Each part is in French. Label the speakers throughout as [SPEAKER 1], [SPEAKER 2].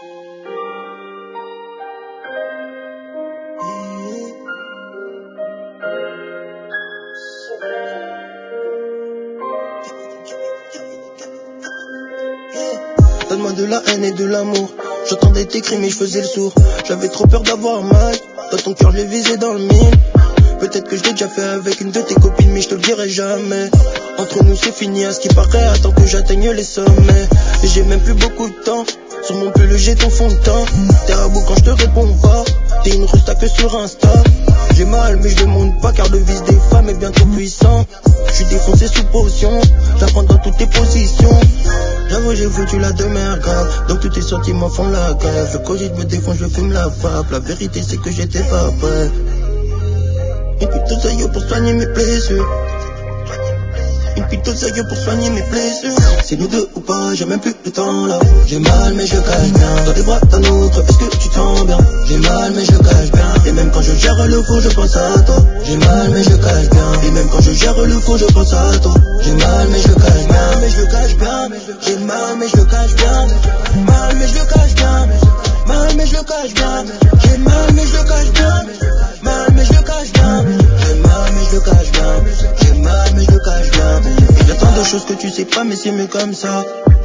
[SPEAKER 1] Donne-moi de la haine et de l'amour. J'entendais tes cris mais je faisais le sourd. J'avais trop peur d'avoir mal. Dans ton cœur je l'ai visé dans le mille. Peut-être que je l'ai déjà fait avec une de tes copines, mais je te le dirai jamais. Entre nous c'est fini à ce qui paraît, attends que j'atteigne les sommets. Et j'ai même plus beaucoup de temps. Sur mon pull j'ai ton fond de teint. T'es à bout quand je te réponds pas. T'es une russe que sur Insta. J'ai mal mais je le montre pas car le vice des femmes est bien trop puissant. Je suis défoncé sous potion, j'apprends dans toutes tes positions. J'avoue j'ai foutu la demeure grave, donc tous tes sentiments font la grève. Le Covid me défonce, je fume la vape. La vérité c'est que j'étais pas prêt. Une putain de sérieux pour soigner mes blessures. Une putain de sérieux pour soigner mes blessures. C'est nous deux ou pas, j'ai même plus le temps là. J'ai mal mais je cache bien. Dans les bras d'un autre, est-ce que tu te sens bien? J'ai mal mais je cache bien. Et même quand je gère le faux, je pense à toi. J'ai mal mais je cache bien. Et même quand je gère le faux, je pense à toi. J'ai mal mais je cache bien. Mais je le cache bien. J'ai mal mais je le cache bien. Mal mais je le cache bien. Mal mais je le cache bien. J'ai mal mais je le cache bien. Mal mais je le cache bien. J'ai mal mais je le cache bien. J'ai mal mais je le cache bien. Il y a tant de choses que tu sais pas mais c'est mieux comme ça.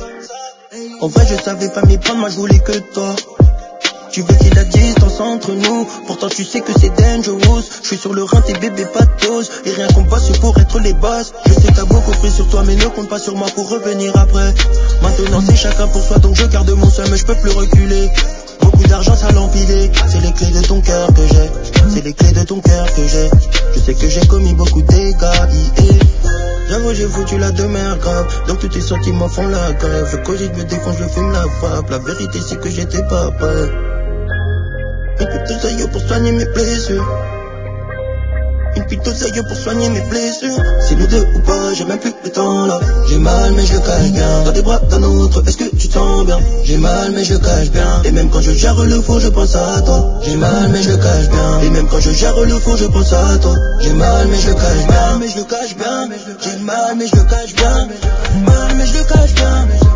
[SPEAKER 1] En vrai je savais pas m'y prendre, moi je voulais que toi. Tu veux qu'il y ait la distance entre nous, pourtant tu sais que c'est dangerous. Je suis sur le rein, tes bébés patos. Et rien qu'on bosse pour être les boss. Je sais que t'as beaucoup pris sur toi mais ne compte pas sur moi pour revenir après. Maintenant c'est chacun pour soi donc je garde mon seum mais je peux plus reculer. Beaucoup d'argent ça l'empilé. C'est les clés de ton cœur que j'ai. C'est les clés de ton cœur que j'ai. Je sais que j'ai commis beaucoup de dégâts. J'avoue j'ai foutu la demeure grave. Donc tous tes sentiments font la grève. Le Covid me défonce, je fume la vape. La vérité c'est que j'étais pas prêt. Une putain de sérieux pour soigner mes blessures. Une putain de sérieux pour soigner mes blessures. C'est nous deux ou pas, j'ai même plus le temps là. J'ai mal mais je le cache bien. Dans les bras d'un autre, est-ce que tu te sens bien? J'ai mal mais je le cache bien. Et même quand je gère le faux, je pense à toi. J'ai mal mais je le cache bien. Et même quand je gère le faux, je pense à toi. J'ai mal mais je le cache bien. Mais je le cache bien. J'ai mal mais je le cache bien. Mal mais je le cache bien.